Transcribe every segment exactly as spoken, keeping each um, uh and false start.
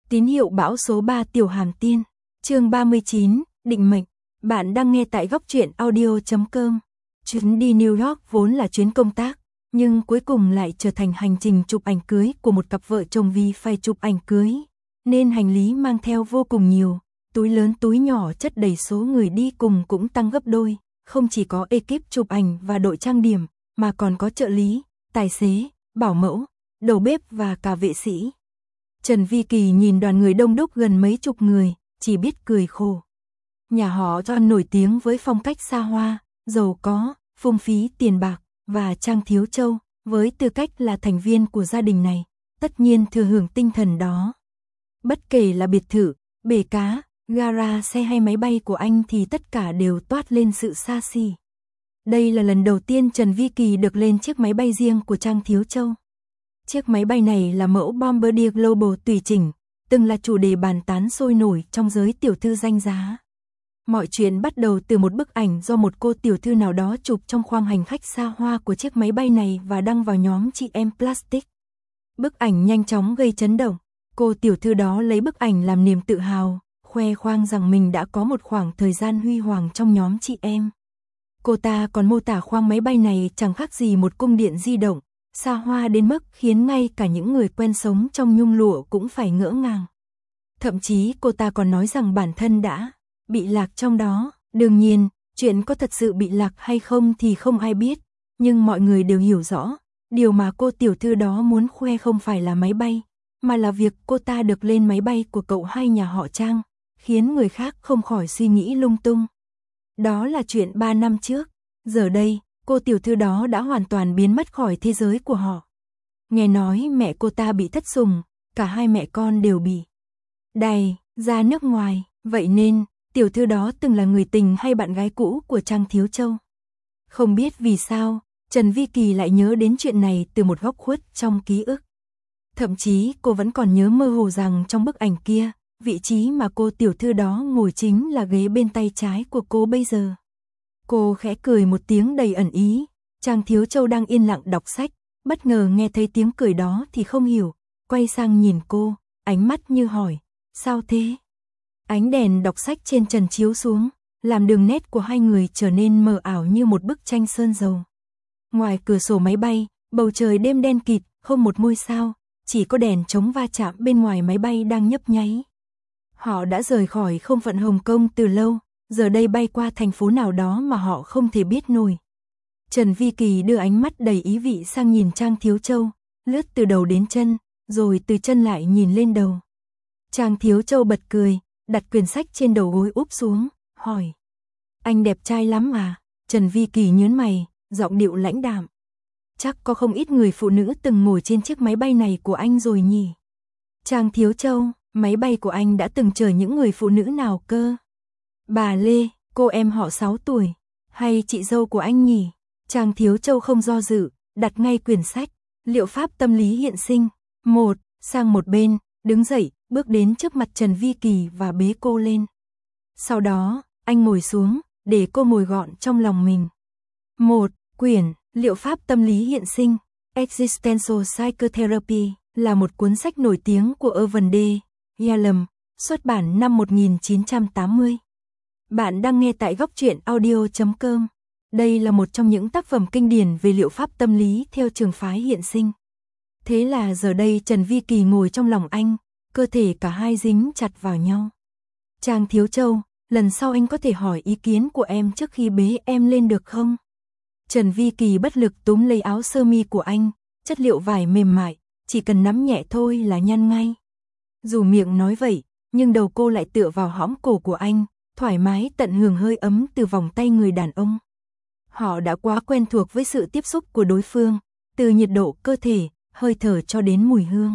Tín hiệu bão số ba Tiểu Hàm Tiên, chương ba mươi chín, định mệnh. Bạn đang nghe tại góc truyện audio chấm com. Chuyến đi New York vốn là chuyến công tác, nhưng cuối cùng lại trở thành hành trình chụp ảnh cưới của một cặp vợ chồng vì phải chụp ảnh cưới, nên hành lý mang theo vô cùng nhiều, túi lớn túi nhỏ chất đầy, số người đi cùng cũng tăng gấp đôi, không chỉ có ekip chụp ảnh và đội trang điểm, mà còn có trợ lý, tài xế, bảo mẫu, đầu bếp và cả vệ sĩ. Trần Vi Kỳ nhìn đoàn người đông đúc gần mấy chục người, chỉ biết cười khổ. Nhà họ John nổi tiếng với phong cách xa hoa, giàu có, phung phí tiền bạc, và Trang Thiếu Châu, với tư cách là thành viên của gia đình này, tất nhiên thừa hưởng tinh thần đó. Bất kể là biệt thự, bể cá, gara xe hay máy bay của anh thì tất cả đều toát lên sự xa xỉ. Đây là lần đầu tiên Trần Vi Kỳ được lên chiếc máy bay riêng của Trang Thiếu Châu. Chiếc máy bay này là mẫu Bombardier Global tùy chỉnh, từng là chủ đề bàn tán sôi nổi trong giới tiểu thư danh giá. Mọi chuyện bắt đầu từ một bức ảnh do một cô tiểu thư nào đó chụp trong khoang hành khách xa hoa của chiếc máy bay này và đăng vào nhóm chị em Plastic. Bức ảnh nhanh chóng gây chấn động, cô tiểu thư đó lấy bức ảnh làm niềm tự hào, khoe khoang rằng mình đã có một khoảng thời gian huy hoàng trong nhóm chị em. Cô ta còn mô tả khoang máy bay này chẳng khác gì một cung điện di động, xa hoa đến mức khiến ngay cả những người quen sống trong nhung lụa cũng phải ngỡ ngàng. Thậm chí cô ta còn nói rằng bản thân đã bị lạc trong đó. Đương nhiên, chuyện có thật sự bị lạc hay không thì không ai biết, nhưng mọi người đều hiểu rõ, điều mà cô tiểu thư đó muốn khoe không phải là máy bay, mà là việc cô ta được lên máy bay của cậu hai nhà họ Trang, khiến người khác không khỏi suy nghĩ lung tung. Đó là chuyện ba năm trước, giờ đây, cô tiểu thư đó đã hoàn toàn biến mất khỏi thế giới của họ. Nghe nói mẹ cô ta bị thất sủng, cả hai mẹ con đều bị đày ra nước ngoài, vậy nên tiểu thư đó từng là người tình hay bạn gái cũ của Trang Thiếu Châu. Không biết vì sao, Trần Vi Kỳ lại nhớ đến chuyện này từ một góc khuất trong ký ức. Thậm chí cô vẫn còn nhớ mơ hồ rằng trong bức ảnh kia, vị trí mà cô tiểu thư đó ngồi chính là ghế bên tay trái của cô bây giờ. Cô khẽ cười một tiếng đầy ẩn ý, Trang Thiếu Châu đang yên lặng đọc sách, bất ngờ nghe thấy tiếng cười đó thì không hiểu, quay sang nhìn cô, ánh mắt như hỏi, sao thế? Ánh đèn đọc sách trên trần chiếu xuống, làm đường nét của hai người trở nên mờ ảo như một bức tranh sơn dầu. Ngoài cửa sổ máy bay, bầu trời đêm đen kịt, không một ngôi sao, chỉ có đèn chống va chạm bên ngoài máy bay đang nhấp nháy. Họ đã rời khỏi không phận Hồng Kông từ lâu, giờ đây bay qua thành phố nào đó mà họ không thể biết nổi. Trần Vi Kỳ đưa ánh mắt đầy ý vị sang nhìn Trang Thiếu Châu, lướt từ đầu đến chân, rồi từ chân lại nhìn lên đầu. Trang Thiếu Châu bật cười, đặt quyển sách trên đầu gối úp xuống, hỏi. Anh đẹp trai lắm à? Trần Vi Kỳ nhớn mày, giọng điệu lãnh đạm. Chắc có không ít người phụ nữ từng ngồi trên chiếc máy bay này của anh rồi nhỉ? Trang Thiếu Châu, máy bay của anh đã từng chở những người phụ nữ nào cơ? Bà Lê, cô em họ sáu tuổi, hay chị dâu của anh nhỉ? Trang Thiếu Châu không do dự, đặt ngay quyển sách, Liệu pháp tâm lý hiện sinh, một, sang một bên, đứng dậy, bước đến trước mặt Trần Vi Kỳ và bế cô lên. Sau đó, anh ngồi xuống, để cô ngồi gọn trong lòng mình. Một, quyển, Liệu pháp tâm lý hiện sinh, Existential Psychotherapy, là một cuốn sách nổi tiếng của Irvin D. Yalom, xuất bản năm một nghìn chín trăm tám mươi. Bạn đang nghe tại góc truyện audio chấm com. Đây là một trong những tác phẩm kinh điển về liệu pháp tâm lý theo trường phái hiện sinh. Thế là giờ đây Trần Vi Kỳ ngồi trong lòng anh, cơ thể cả hai dính chặt vào nhau. Trang Thiếu Châu, lần sau anh có thể hỏi ý kiến của em trước khi bế em lên được không? Trần Vi Kỳ bất lực túm lấy áo sơ mi của anh, chất liệu vải mềm mại, chỉ cần nắm nhẹ thôi là nhăn ngay. Dù miệng nói vậy, nhưng đầu cô lại tựa vào hõm cổ của anh, thoải mái tận hưởng hơi ấm từ vòng tay người đàn ông. Họ đã quá quen thuộc với sự tiếp xúc của đối phương, từ nhiệt độ cơ thể, hơi thở cho đến mùi hương.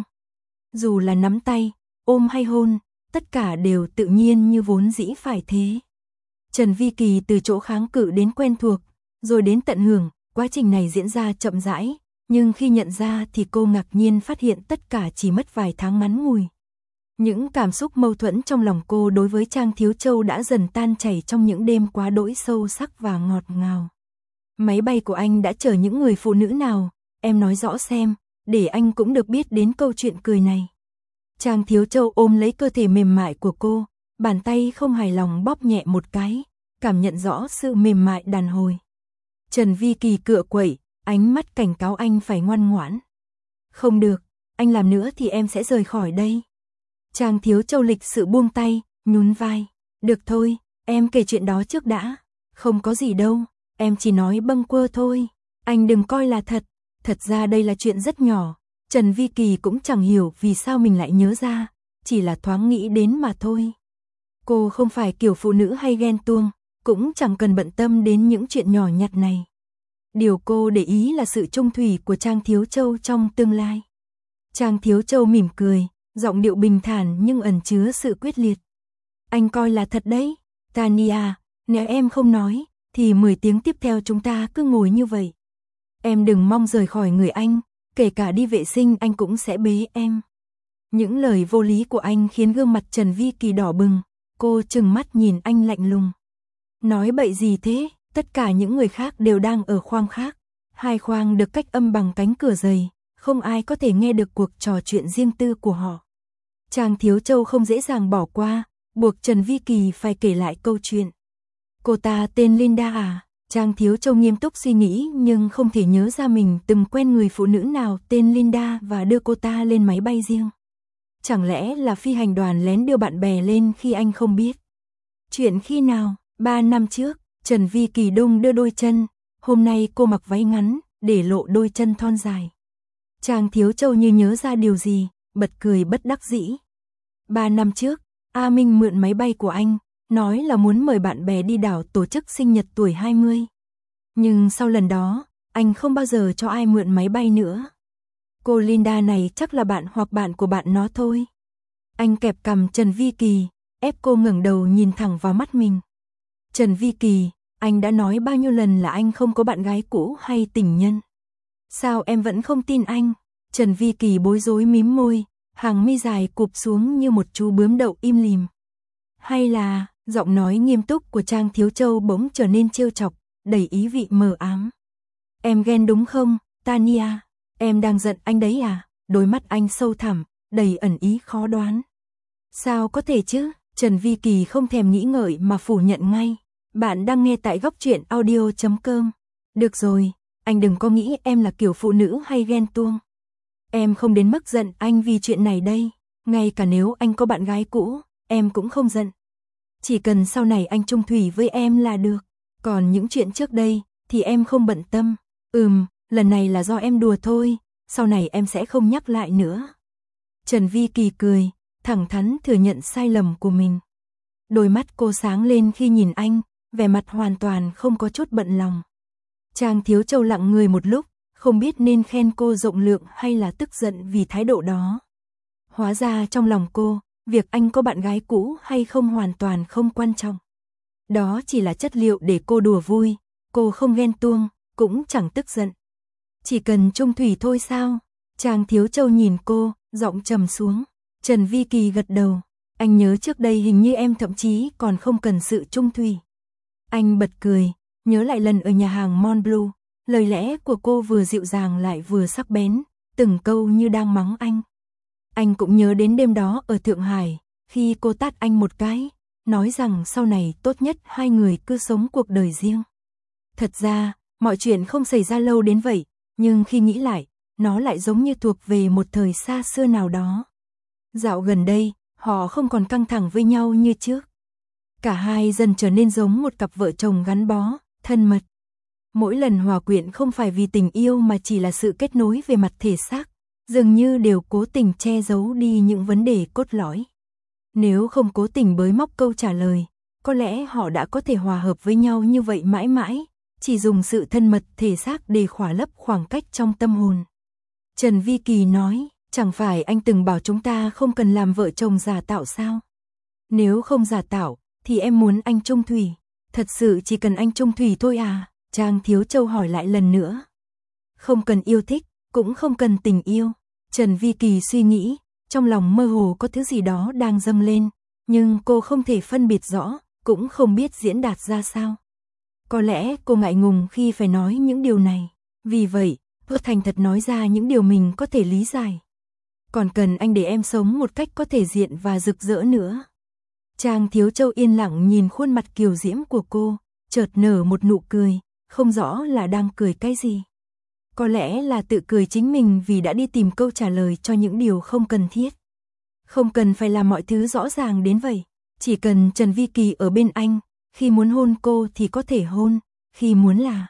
Dù là nắm tay, ôm hay hôn, tất cả đều tự nhiên như vốn dĩ phải thế. Trần Vi Kỳ từ chỗ kháng cự đến quen thuộc, rồi đến tận hưởng, quá trình này diễn ra chậm rãi, nhưng khi nhận ra thì cô ngạc nhiên phát hiện tất cả chỉ mất vài tháng ngắn ngủi. Những cảm xúc mâu thuẫn trong lòng cô đối với Trang Thiếu Châu đã dần tan chảy trong những đêm quá đỗi sâu sắc và ngọt ngào. Máy bay của anh đã chở những người phụ nữ nào? Em nói rõ xem, để anh cũng được biết đến câu chuyện cười này. Trang Thiếu Châu ôm lấy cơ thể mềm mại của cô, bàn tay không hài lòng bóp nhẹ một cái, cảm nhận rõ sự mềm mại đàn hồi. Trần Vi Kỳ cựa quậy, ánh mắt cảnh cáo anh phải ngoan ngoãn. Không được, anh làm nữa thì em sẽ rời khỏi đây. Trang Thiếu Châu lịch sự buông tay, nhún vai. Được thôi, em kể chuyện đó trước đã. Không có gì đâu, em chỉ nói bâng quơ thôi. Anh đừng coi là thật, thật ra đây là chuyện rất nhỏ. Trần Vi Kỳ cũng chẳng hiểu vì sao mình lại nhớ ra, chỉ là thoáng nghĩ đến mà thôi. Cô không phải kiểu phụ nữ hay ghen tuông, cũng chẳng cần bận tâm đến những chuyện nhỏ nhặt này. Điều cô để ý là sự trung thủy của Trang Thiếu Châu trong tương lai. Trang Thiếu Châu mỉm cười, giọng điệu bình thản nhưng ẩn chứa sự quyết liệt. Anh coi là thật đấy, Tania, nếu em không nói, thì mười tiếng tiếp theo chúng ta cứ ngồi như vậy. Em đừng mong rời khỏi người anh, kể cả đi vệ sinh anh cũng sẽ bế em. Những lời vô lý của anh khiến gương mặt Trần Vi Kỳ đỏ bừng, cô trừng mắt nhìn anh lạnh lùng. Nói bậy gì thế, tất cả những người khác đều đang ở khoang khác. Hai khoang được cách âm bằng cánh cửa dày, không ai có thể nghe được cuộc trò chuyện riêng tư của họ. Trang Thiếu Châu không dễ dàng bỏ qua, buộc Trần Vi Kỳ phải kể lại câu chuyện. Cô ta tên Linda à? Trang Thiếu Châu nghiêm túc suy nghĩ nhưng không thể nhớ ra mình từng quen người phụ nữ nào tên Linda và đưa cô ta lên máy bay riêng. Chẳng lẽ là phi hành đoàn lén đưa bạn bè lên khi anh không biết? Chuyện khi nào? Ba năm trước, Trần Vi Kỳ đung đưa đôi chân, hôm nay cô mặc váy ngắn, để lộ đôi chân thon dài. Trang Thiếu Châu như nhớ ra điều gì, bật cười bất đắc dĩ. Ba năm trước, A Minh mượn máy bay của anh, nói là muốn mời bạn bè đi đảo tổ chức sinh nhật tuổi hai mươi. Nhưng sau lần đó, anh không bao giờ cho ai mượn máy bay nữa. Cô Linda này chắc là bạn hoặc bạn của bạn nó thôi. Anh kẹp cằm Trần Vi Kỳ, ép cô ngẩng đầu nhìn thẳng vào mắt mình. Trần Vi Kỳ, anh đã nói bao nhiêu lần là anh không có bạn gái cũ hay tình nhân. Sao em vẫn không tin anh? Trần Vi Kỳ bối rối mím môi, hàng mi dài cụp xuống như một chú bướm đậu im lìm. Hay là, giọng nói nghiêm túc của Trang Thiếu Châu bỗng trở nên trêu chọc, đầy ý vị mờ ám. Em ghen đúng không, Tania? Em đang giận anh đấy à? Đôi mắt anh sâu thẳm, đầy ẩn ý khó đoán. Sao có thể chứ? Trần Vi Kỳ không thèm nghĩ ngợi mà phủ nhận ngay. Bạn đang nghe tại góc truyện audio chấm com. Được rồi, anh đừng có nghĩ em là kiểu phụ nữ hay ghen tuông. Em không đến mức giận anh vì chuyện này đây. Ngay cả nếu anh có bạn gái cũ, em cũng không giận. Chỉ cần sau này anh chung thủy với em là được. Còn những chuyện trước đây, thì em không bận tâm. Ừm, lần này là do em đùa thôi, sau này em sẽ không nhắc lại nữa. Trần Vi Kỳ cười, thẳng thắn thừa nhận sai lầm của mình. Đôi mắt cô sáng lên khi nhìn anh, vẻ mặt hoàn toàn không có chút bận lòng. Trang Thiếu Châu lặng người một lúc, không biết nên khen cô rộng lượng hay là tức giận vì thái độ đó. Hóa ra trong lòng cô, việc anh có bạn gái cũ hay không hoàn toàn không quan trọng. Đó chỉ là chất liệu để cô đùa vui, cô không ghen tuông, cũng chẳng tức giận. Chỉ cần chung thủy thôi sao? Trang Thiếu Châu nhìn cô, giọng trầm xuống. Trần Vi Kỳ gật đầu. Anh nhớ trước đây hình như em thậm chí còn không cần sự chung thủy. Anh bật cười, nhớ lại lần ở nhà hàng Montblanc, lời lẽ của cô vừa dịu dàng lại vừa sắc bén, từng câu như đang mắng anh. Anh cũng nhớ đến đêm đó ở Thượng Hải, khi cô tát anh một cái, nói rằng sau này tốt nhất hai người cứ sống cuộc đời riêng. Thật ra, mọi chuyện không xảy ra lâu đến vậy, nhưng khi nghĩ lại, nó lại giống như thuộc về một thời xa xưa nào đó. Dạo gần đây, họ không còn căng thẳng với nhau như trước. Cả hai dần trở nên giống một cặp vợ chồng gắn bó, thân mật. Mỗi lần hòa quyện không phải vì tình yêu mà chỉ là sự kết nối về mặt thể xác, dường như đều cố tình che giấu đi những vấn đề cốt lõi. Nếu không cố tình bới móc câu trả lời, có lẽ họ đã có thể hòa hợp với nhau như vậy mãi mãi, chỉ dùng sự thân mật thể xác để khỏa lấp khoảng cách trong tâm hồn. Trần Vi Kỳ nói, chẳng phải anh từng bảo chúng ta không cần làm vợ chồng giả tạo sao? Nếu không giả tạo, thì em muốn anh chung thủy. Thật sự chỉ cần anh chung thủy thôi à? Trang Thiếu Châu hỏi lại lần nữa. Không cần yêu thích, cũng không cần tình yêu. Trần Vi Kỳ suy nghĩ, trong lòng mơ hồ có thứ gì đó đang dâng lên, nhưng cô không thể phân biệt rõ, cũng không biết diễn đạt ra sao. Có lẽ cô ngại ngùng khi phải nói những điều này, vì vậy, cô thành thật nói ra những điều mình có thể lý giải. còn cần anh để em sống một cách có thể diện và rực rỡ nữa. Trang Thiếu Châu yên lặng nhìn khuôn mặt kiều diễm của cô, chợt nở một nụ cười, không rõ là đang cười cái gì. Có lẽ là tự cười chính mình vì đã đi tìm câu trả lời cho những điều không cần thiết. Không cần phải làm mọi thứ rõ ràng đến vậy, chỉ cần Trần Vi Kỳ ở bên anh, khi muốn hôn cô thì có thể hôn, khi muốn là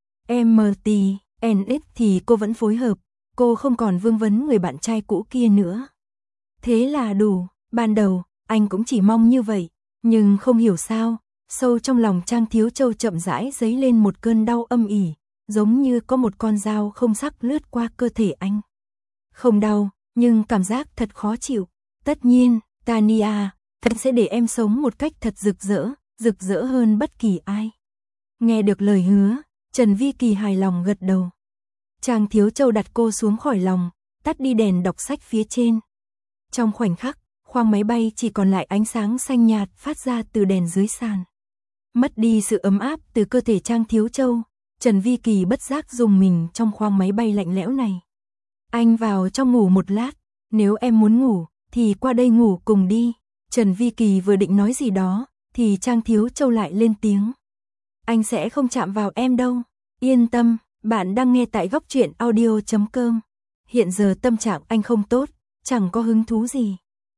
em tê en ích thì cô vẫn phối hợp, cô không còn vương vấn người bạn trai cũ kia nữa. Thế là đủ, ban đầu, anh cũng chỉ mong như vậy, nhưng không hiểu sao, sâu trong lòng Trang Thiếu Châu chậm rãi dấy lên một cơn đau âm ỉ, giống như có một con dao không sắc lướt qua cơ thể anh. Không đau, nhưng cảm giác thật khó chịu. Tất nhiên, Tania, thật sẽ để em sống một cách thật rực rỡ, rực rỡ hơn bất kỳ ai. Nghe được lời hứa, Trần Vi Kỳ hài lòng gật đầu. Trang Thiếu Châu đặt cô xuống khỏi lòng, tắt đi đèn đọc sách phía trên. Trong khoảnh khắc, khoang máy bay chỉ còn lại ánh sáng xanh nhạt phát ra từ đèn dưới sàn. Mất đi sự ấm áp từ cơ thể Trang Thiếu Châu, Trần Vi Kỳ bất giác dùng mình trong khoang máy bay lạnh lẽo này. Anh vào trong ngủ một lát, nếu em muốn ngủ, thì qua đây ngủ cùng đi. Trần Vi Kỳ vừa định nói gì đó, thì Trang Thiếu Châu lại lên tiếng. Anh sẽ không chạm vào em đâu, yên tâm, bạn đang nghe tại góc truyện audio chấm com. Hiện giờ tâm trạng anh không tốt, chẳng có hứng thú gì.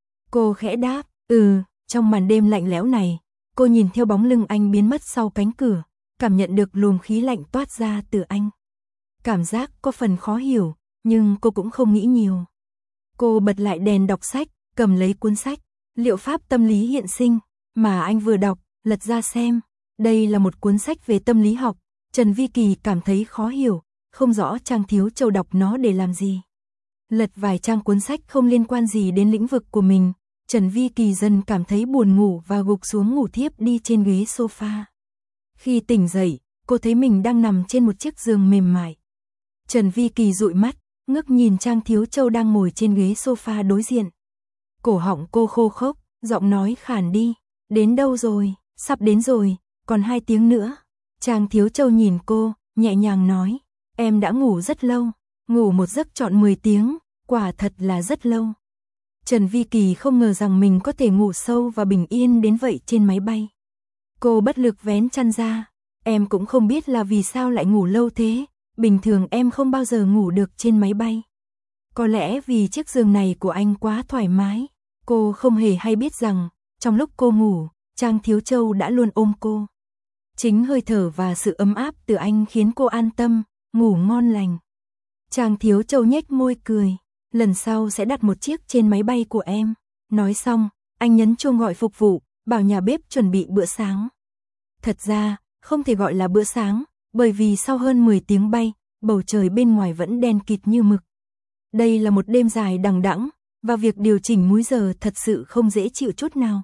Cô khẽ đáp, ừ, trong màn đêm lạnh lẽo này, cô nhìn theo bóng lưng anh biến mất sau cánh cửa, cảm nhận được luồng khí lạnh toát ra từ anh. Cảm giác có phần khó hiểu, nhưng cô cũng không nghĩ nhiều. Cô bật lại đèn đọc sách, cầm lấy cuốn sách, Liệu pháp tâm lý hiện sinh, mà anh vừa đọc, lật ra xem. Đây là một cuốn sách về tâm lý học, Trần Vi Kỳ cảm thấy khó hiểu, không rõ Trang Thiếu Châu đọc nó để làm gì. Lật vài trang cuốn sách không liên quan gì đến lĩnh vực của mình, Trần Vi Kỳ dần cảm thấy buồn ngủ và gục xuống ngủ thiếp đi trên ghế sofa. Khi tỉnh dậy, cô thấy mình đang nằm trên một chiếc giường mềm mại. Trần Vi Kỳ dụi mắt, ngước nhìn Trang Thiếu Châu đang ngồi trên ghế sofa đối diện. Cổ họng cô khô khốc, giọng nói khàn đi. Đến đâu rồi? Sắp đến rồi, còn hai tiếng nữa. Trang Thiếu Châu nhìn cô, nhẹ nhàng nói. Em đã ngủ rất lâu, ngủ một giấc trọn mười tiếng, quả thật là rất lâu. Trần Vi Kỳ không ngờ rằng mình có thể ngủ sâu và bình yên đến vậy trên máy bay. Cô bất lực vén chăn ra. Em cũng không biết là vì sao lại ngủ lâu thế, bình thường em không bao giờ ngủ được trên máy bay. Có lẽ vì chiếc giường này của anh quá thoải mái. Cô không hề hay biết rằng, trong lúc cô ngủ, Trang Thiếu Châu đã luôn ôm cô. Chính hơi thở và sự ấm áp từ anh khiến cô an tâm, ngủ ngon lành. Trang Thiếu Châu nhếch môi cười, lần sau sẽ đặt một chiếc trên máy bay của em. Nói xong, anh nhấn chuông gọi phục vụ, bảo nhà bếp chuẩn bị bữa sáng. Thật ra, không thể gọi là bữa sáng, bởi vì sau hơn mười tiếng bay, bầu trời bên ngoài vẫn đen kịt như mực. Đây là một đêm dài đằng đẵng, và việc điều chỉnh múi giờ thật sự không dễ chịu chút nào.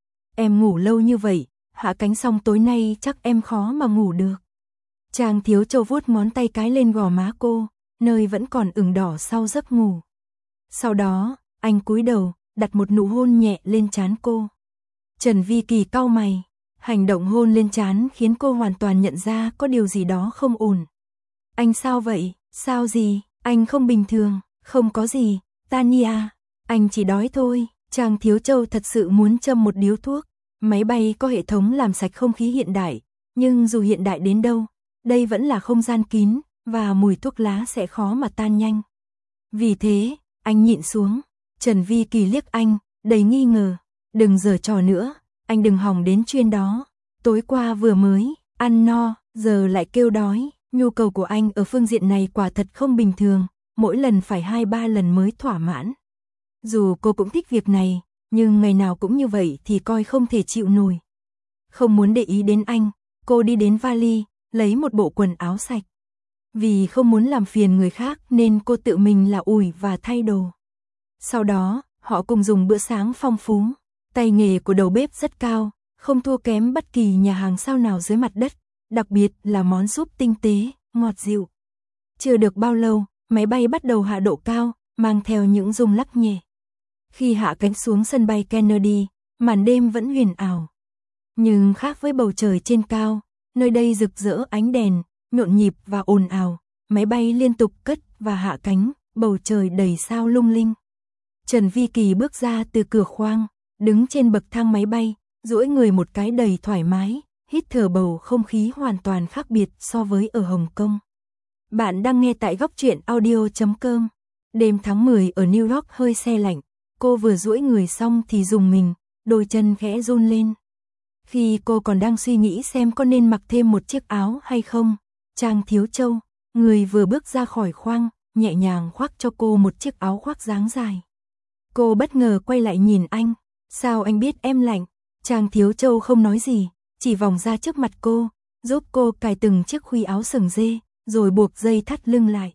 Em ngủ lâu như vậy, hạ cánh xong tối nay chắc em khó mà ngủ được. Trang Thiếu Châu vuốt ngón tay cái lên gò má cô, nơi vẫn còn ửng đỏ sau giấc ngủ. Sau đó, anh cúi đầu, đặt một nụ hôn nhẹ lên trán cô. Trần Vi Kỳ cau mày, hành động hôn lên trán khiến cô hoàn toàn nhận ra có điều gì đó không ổn. Anh sao vậy? Sao gì? Anh không bình thường, không có gì, Tania, anh chỉ đói thôi. Trang Thiếu Châu thật sự muốn châm một điếu thuốc. Máy bay có hệ thống làm sạch không khí hiện đại, nhưng dù hiện đại đến đâu, đây vẫn là không gian kín, và mùi thuốc lá sẽ khó mà tan nhanh. Vì thế, anh nhịn xuống. Trần Vi Kỳ liếc anh, đầy nghi ngờ. Đừng giở trò nữa, anh đừng hòng đến chuyên đó. Tối qua vừa mới ăn no, giờ lại kêu đói. Nhu cầu của anh ở phương diện này quả thật không bình thường, mỗi lần phải hai ba lần mới thỏa mãn. Dù cô cũng thích việc này, nhưng ngày nào cũng như vậy thì coi không thể chịu nổi. Không muốn để ý đến anh, cô đi đến vali, lấy một bộ quần áo sạch. Vì không muốn làm phiền người khác nên cô tự mình là ủi và thay đồ. Sau đó, họ cùng dùng bữa sáng phong phú. Tay nghề của đầu bếp rất cao, không thua kém bất kỳ nhà hàng sao nào dưới mặt đất, đặc biệt là món súp tinh tế, ngọt dịu. Chưa được bao lâu, máy bay bắt đầu hạ độ cao, mang theo những rung lắc nhẹ. Khi hạ cánh xuống sân bay Kennedy, màn đêm vẫn huyền ảo. Nhưng khác với bầu trời trên cao, nơi đây rực rỡ ánh đèn, nhộn nhịp và ồn ào, máy bay liên tục cất và hạ cánh, bầu trời đầy sao lung linh. Trần Vi Kỳ bước ra từ cửa khoang, đứng trên bậc thang máy bay, duỗi người một cái đầy thoải mái, hít thở bầu không khí hoàn toàn khác biệt so với ở Hồng Kông. Bạn đang nghe tại góc truyện audio chấm com. Đêm tháng mười ở New York hơi se lạnh, cô vừa duỗi người xong thì rùng mình, đôi chân khẽ run lên. Khi cô còn đang suy nghĩ xem có nên mặc thêm một chiếc áo hay không, Trang Thiếu Châu, người vừa bước ra khỏi khoang, nhẹ nhàng khoác cho cô một chiếc áo khoác dáng dài. Cô bất ngờ quay lại nhìn anh, sao anh biết em lạnh? Trang Thiếu Châu không nói gì, chỉ vòng ra trước mặt cô, giúp cô cài từng chiếc khuy áo sừng dê, rồi buộc dây thắt lưng lại.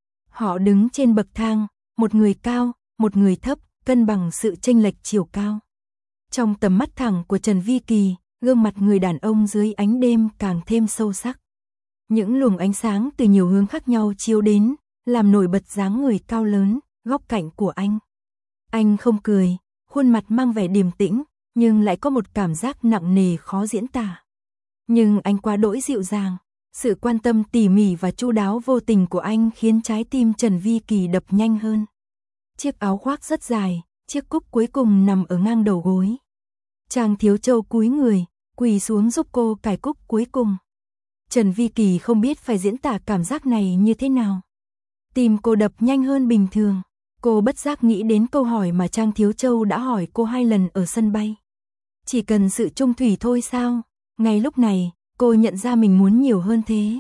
Họ đứng trên bậc thang, một người cao, một người thấp, cân bằng sự chênh lệch chiều cao. Trong tầm mắt thẳng của Trần Vi Kỳ, gương mặt người đàn ông dưới ánh đêm càng thêm sâu sắc. Những luồng ánh sáng từ nhiều hướng khác nhau chiếu đến, làm nổi bật dáng người cao lớn, góc cạnh của anh. Anh không cười, khuôn mặt mang vẻ điềm tĩnh, nhưng lại có một cảm giác nặng nề khó diễn tả. Nhưng anh quá đỗi dịu dàng, sự quan tâm tỉ mỉ và chu đáo vô tình của anh khiến trái tim Trần Vi Kỳ đập nhanh hơn. Chiếc áo khoác rất dài, chiếc cúc cuối cùng nằm ở ngang đầu gối. Trang Thiếu Châu cúi người, quỳ xuống giúp cô cài cúc cuối cùng. Trần Vi Kỳ không biết phải diễn tả cảm giác này như thế nào. Tim cô đập nhanh hơn bình thường. Cô bất giác nghĩ đến câu hỏi mà Trang Thiếu Châu đã hỏi cô hai lần ở sân bay. Chỉ cần sự trung thủy thôi sao? Ngay lúc này, cô nhận ra mình muốn nhiều hơn thế.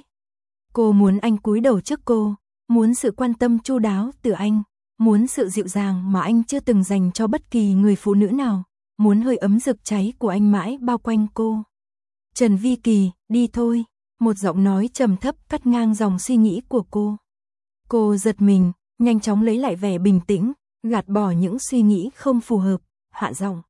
Cô muốn anh cúi đầu trước cô, muốn sự quan tâm chu đáo từ anh, muốn sự dịu dàng mà anh chưa từng dành cho bất kỳ người phụ nữ nào, muốn hơi ấm rực cháy của anh mãi bao quanh cô. Trần Vi Kỳ, đi thôi, một giọng nói trầm thấp cắt ngang dòng suy nghĩ của cô. Cô giật mình, nhanh chóng lấy lại vẻ bình tĩnh, gạt bỏ những suy nghĩ không phù hợp, hạ giọng.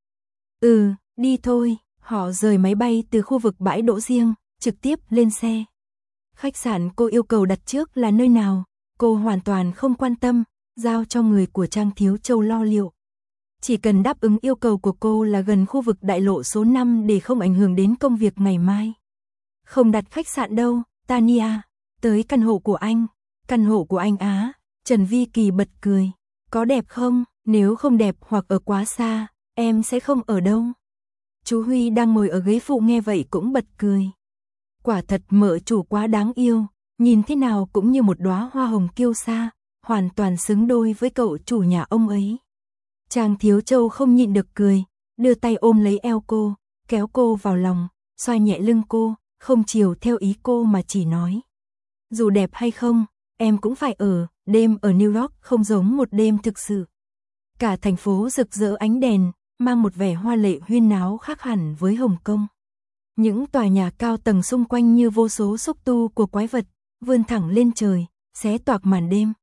Ừ, đi thôi. Họ rời máy bay từ khu vực bãi đỗ riêng, trực tiếp lên xe. Khách sạn cô yêu cầu đặt trước là nơi nào, cô hoàn toàn không quan tâm, giao cho người của Trang Thiếu Châu lo liệu. Chỉ cần đáp ứng yêu cầu của cô là gần khu vực đại lộ số năm để không ảnh hưởng đến công việc ngày mai. Không đặt khách sạn đâu, Tania, tới căn hộ của anh. Căn hộ của anh á? Trần Vi Kỳ bật cười. Có đẹp không? Nếu không đẹp hoặc ở quá xa, em sẽ không ở đâu. Chú Huy đang ngồi ở ghế phụ nghe vậy cũng bật cười. Quả thật mợ chủ quá đáng yêu, nhìn thế nào cũng như một đóa hoa hồng kiêu sa, hoàn toàn xứng đôi với cậu chủ nhà ông ấy. Trang Thiếu Châu không nhịn được cười, đưa tay ôm lấy eo cô, kéo cô vào lòng, xoa nhẹ lưng cô, không chiều theo ý cô mà chỉ nói. Dù đẹp hay không, em cũng phải ở, đêm ở New York không giống một đêm thực sự. Cả thành phố rực rỡ ánh đèn, mang một vẻ hoa lệ huyên náo khác hẳn với Hồng Kông. Những tòa nhà cao tầng xung quanh như vô số xúc tu của quái vật, vươn thẳng lên trời, xé toạc màn đêm.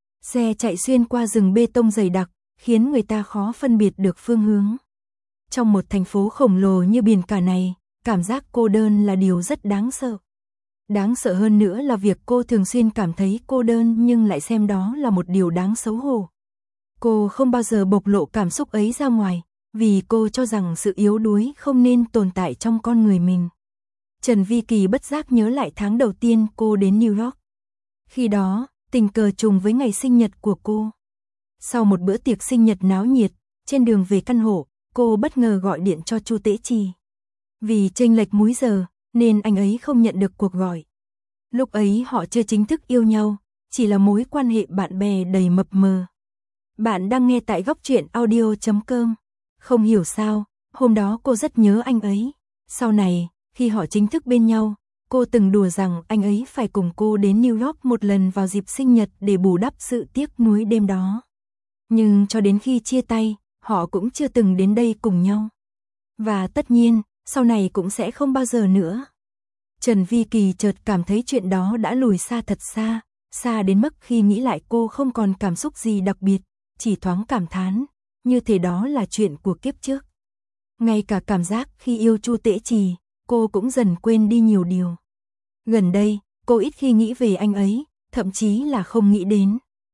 Xe chạy xuyên qua rừng bê tông dày đặc, khiến người ta khó phân biệt được phương hướng. Trong một thành phố khổng lồ như biển cả này, cảm giác cô đơn là điều rất đáng sợ. Đáng sợ hơn nữa là việc cô thường xuyên cảm thấy cô đơn nhưng lại xem đó là một điều đáng xấu hổ. Cô không bao giờ bộc lộ cảm xúc ấy ra ngoài, vì cô cho rằng sự yếu đuối không nên tồn tại trong con người mình. Trần Vi Kỳ bất giác nhớ lại tháng đầu tiên cô đến New York. Khi đó, tình cờ trùng với ngày sinh nhật của cô. Sau một bữa tiệc sinh nhật náo nhiệt, trên đường về căn hộ, cô bất ngờ gọi điện cho Chu Tế Trì. Vì chênh lệch múi giờ, nên anh ấy không nhận được cuộc gọi. Lúc ấy họ chưa chính thức yêu nhau, chỉ là mối quan hệ bạn bè đầy mập mờ. Bạn đang nghe tại góc truyện audio chấm com. Không hiểu sao, hôm đó cô rất nhớ anh ấy. Sau này, khi họ chính thức bên nhau, cô từng đùa rằng anh ấy phải cùng cô đến New York một lần vào dịp sinh nhật để bù đắp sự tiếc nuối đêm đó. Nhưng cho đến khi chia tay, họ cũng chưa từng đến đây cùng nhau. Và tất nhiên, sau này cũng sẽ không bao giờ nữa. Trần Vi Kỳ chợt cảm thấy chuyện đó đã lùi xa thật xa, xa đến mức khi nghĩ lại cô không còn cảm xúc gì đặc biệt, chỉ thoáng cảm thán, như thể đó là chuyện của kiếp trước. Ngay cả cảm giác khi yêu Chu Tế Trì, cô cũng dần quên đi nhiều điều. Gần đây, cô ít khi nghĩ về anh ấy, thậm chí là không nghĩ đến.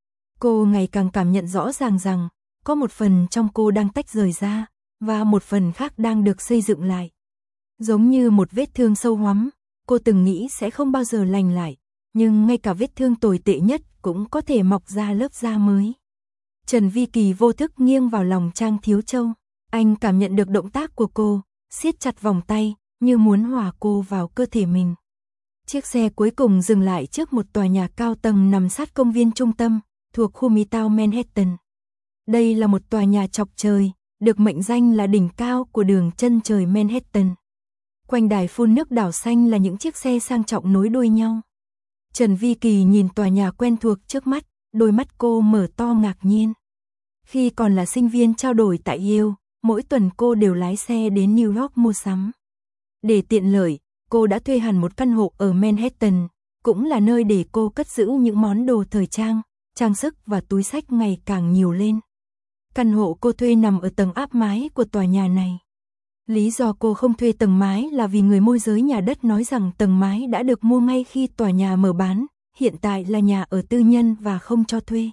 Cô ngày càng cảm nhận rõ ràng rằng, có một phần trong cô đang tách rời ra, và một phần khác đang được xây dựng lại. Giống như một vết thương sâu hoắm, cô từng nghĩ sẽ không bao giờ lành lại, nhưng ngay cả vết thương tồi tệ nhất cũng có thể mọc ra lớp da mới. Trần Vi Kỳ vô thức nghiêng vào lòng Trang Thiếu Châu. Anh cảm nhận được động tác của cô, siết chặt vòng tay, như muốn hòa cô vào cơ thể mình. Chiếc xe cuối cùng dừng lại trước một tòa nhà cao tầng nằm sát công viên trung tâm, thuộc khu Midtown Manhattan. Đây là một tòa nhà chọc trời, được mệnh danh là đỉnh cao của đường chân trời Manhattan. Quanh đài phun nước đảo xanh là những chiếc xe sang trọng nối đuôi nhau. Trần Vi Kỳ nhìn tòa nhà quen thuộc trước mắt, đôi mắt cô mở to ngạc nhiên. Khi còn là sinh viên trao đổi tại Yale, mỗi tuần cô đều lái xe đến New York mua sắm. Để tiện lợi, cô đã thuê hẳn một căn hộ ở Manhattan, cũng là nơi để cô cất giữ những món đồ thời trang, trang sức và túi xách ngày càng nhiều lên. Căn hộ cô thuê nằm ở tầng áp mái của tòa nhà này. Lý do cô không thuê tầng mái là vì người môi giới nhà đất nói rằng tầng mái đã được mua ngay khi tòa nhà mở bán, hiện tại là nhà ở tư nhân và không cho thuê.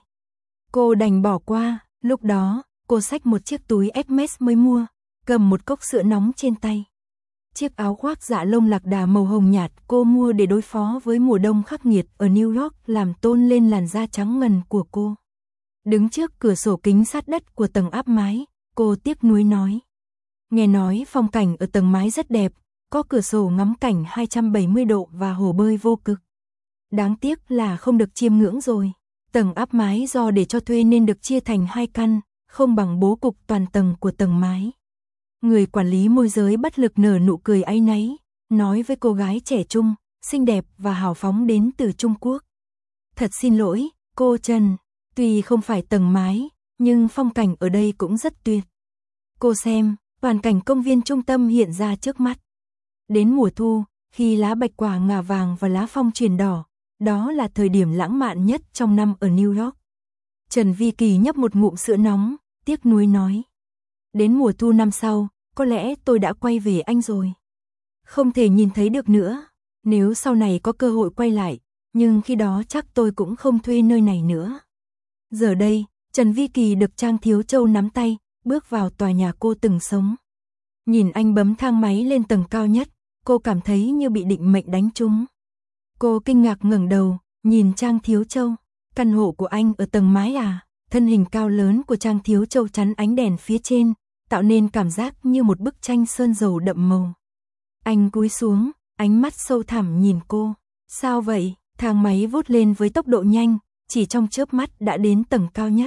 Cô đành bỏ qua, lúc đó, cô xách một chiếc túi Hermes mới mua, cầm một cốc sữa nóng trên tay. Chiếc áo khoác dạ lông lạc đà màu hồng nhạt cô mua để đối phó với mùa đông khắc nghiệt ở New York làm tôn lên làn da trắng ngần của cô. Đứng trước cửa sổ kính sát đất của tầng áp mái, cô tiếc nuối nói. Nghe nói phong cảnh ở tầng mái rất đẹp, có cửa sổ ngắm cảnh hai trăm bảy mươi độ và hồ bơi vô cực. Đáng tiếc là không được chiêm ngưỡng rồi. Tầng áp mái do để cho thuê nên được chia thành hai căn, không bằng bố cục toàn tầng của tầng mái. Người quản lý môi giới bất lực nở nụ cười áy náy, nói với cô gái trẻ trung, xinh đẹp và hào phóng đến từ Trung Quốc. Thật xin lỗi, cô Trần, tuy không phải tầng mái, nhưng phong cảnh ở đây cũng rất tuyệt. Cô xem, toàn cảnh công viên trung tâm hiện ra trước mắt. Đến mùa thu, khi lá bạch quả ngả vàng và lá phong chuyển đỏ, đó là thời điểm lãng mạn nhất trong năm ở New York. Trần Vi Kỳ nhấp một ngụm sữa nóng, tiếc nuối nói. Đến mùa thu năm sau, có lẽ tôi đã quay về Anh rồi. Không thể nhìn thấy được nữa, nếu sau này có cơ hội quay lại, nhưng khi đó chắc tôi cũng không thuê nơi này nữa. Giờ đây, Trần Vi Kỳ được Trang Thiếu Châu nắm tay, bước vào tòa nhà cô từng sống. Nhìn anh bấm thang máy lên tầng cao nhất, cô cảm thấy như bị định mệnh đánh trúng. Cô kinh ngạc ngẩng đầu, nhìn Trang Thiếu Châu. Căn hộ của anh ở tầng mái à? Thân hình cao lớn của Trang Thiếu Châu chắn ánh đèn phía trên, tạo nên cảm giác như một bức tranh sơn dầu đậm màu. Anh cúi xuống, ánh mắt sâu thẳm nhìn cô. Sao vậy? Thang máy vút lên với tốc độ nhanh, chỉ trong chớp mắt đã đến tầng cao nhất.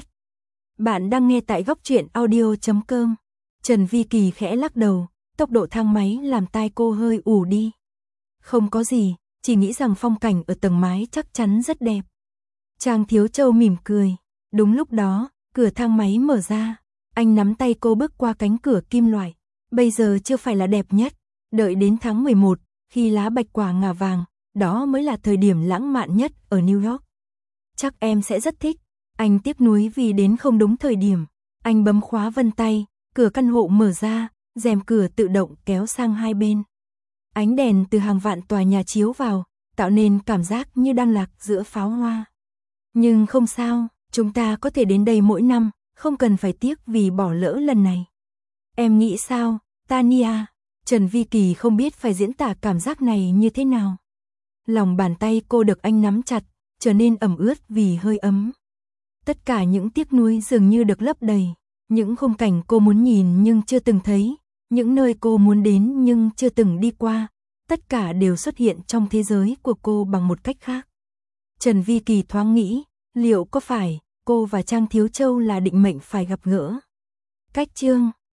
Bạn đang nghe tại góc truyện audio chấm com. Trần Vi Kỳ khẽ lắc đầu, tốc độ thang máy làm tai cô hơi ù đi. Không có gì, chỉ nghĩ rằng phong cảnh ở tầng mái chắc chắn rất đẹp. Trang Thiếu Châu mỉm cười. Đúng lúc đó, cửa thang máy mở ra. Anh nắm tay cô bước qua cánh cửa kim loại. Bây giờ chưa phải là đẹp nhất. Đợi đến tháng mười một, khi lá bạch quả ngả vàng, đó mới là thời điểm lãng mạn nhất ở New York. Chắc em sẽ rất thích. Anh tiếc nuối vì đến không đúng thời điểm. Anh bấm khóa vân tay, cửa căn hộ mở ra, rèm cửa tự động kéo sang hai bên. Ánh đèn từ hàng vạn tòa nhà chiếu vào, tạo nên cảm giác như đang lạc giữa pháo hoa. Nhưng không sao, chúng ta có thể đến đây mỗi năm, không cần phải tiếc vì bỏ lỡ lần này. Em nghĩ sao, Tania? Trần Vi Kỳ không biết phải diễn tả cảm giác này như thế nào. Lòng bàn tay cô được anh nắm chặt, trở nên ẩm ướt vì hơi ấm. Tất cả những tiếc nuối dường như được lấp đầy, những khung cảnh cô muốn nhìn nhưng chưa từng thấy, những nơi cô muốn đến nhưng chưa từng đi qua, tất cả đều xuất hiện trong thế giới của cô bằng một cách khác. Trần Vi Kỳ thoáng nghĩ, liệu có phải cô và Trang Thiếu Châu là định mệnh phải gặp gỡ? Cách chương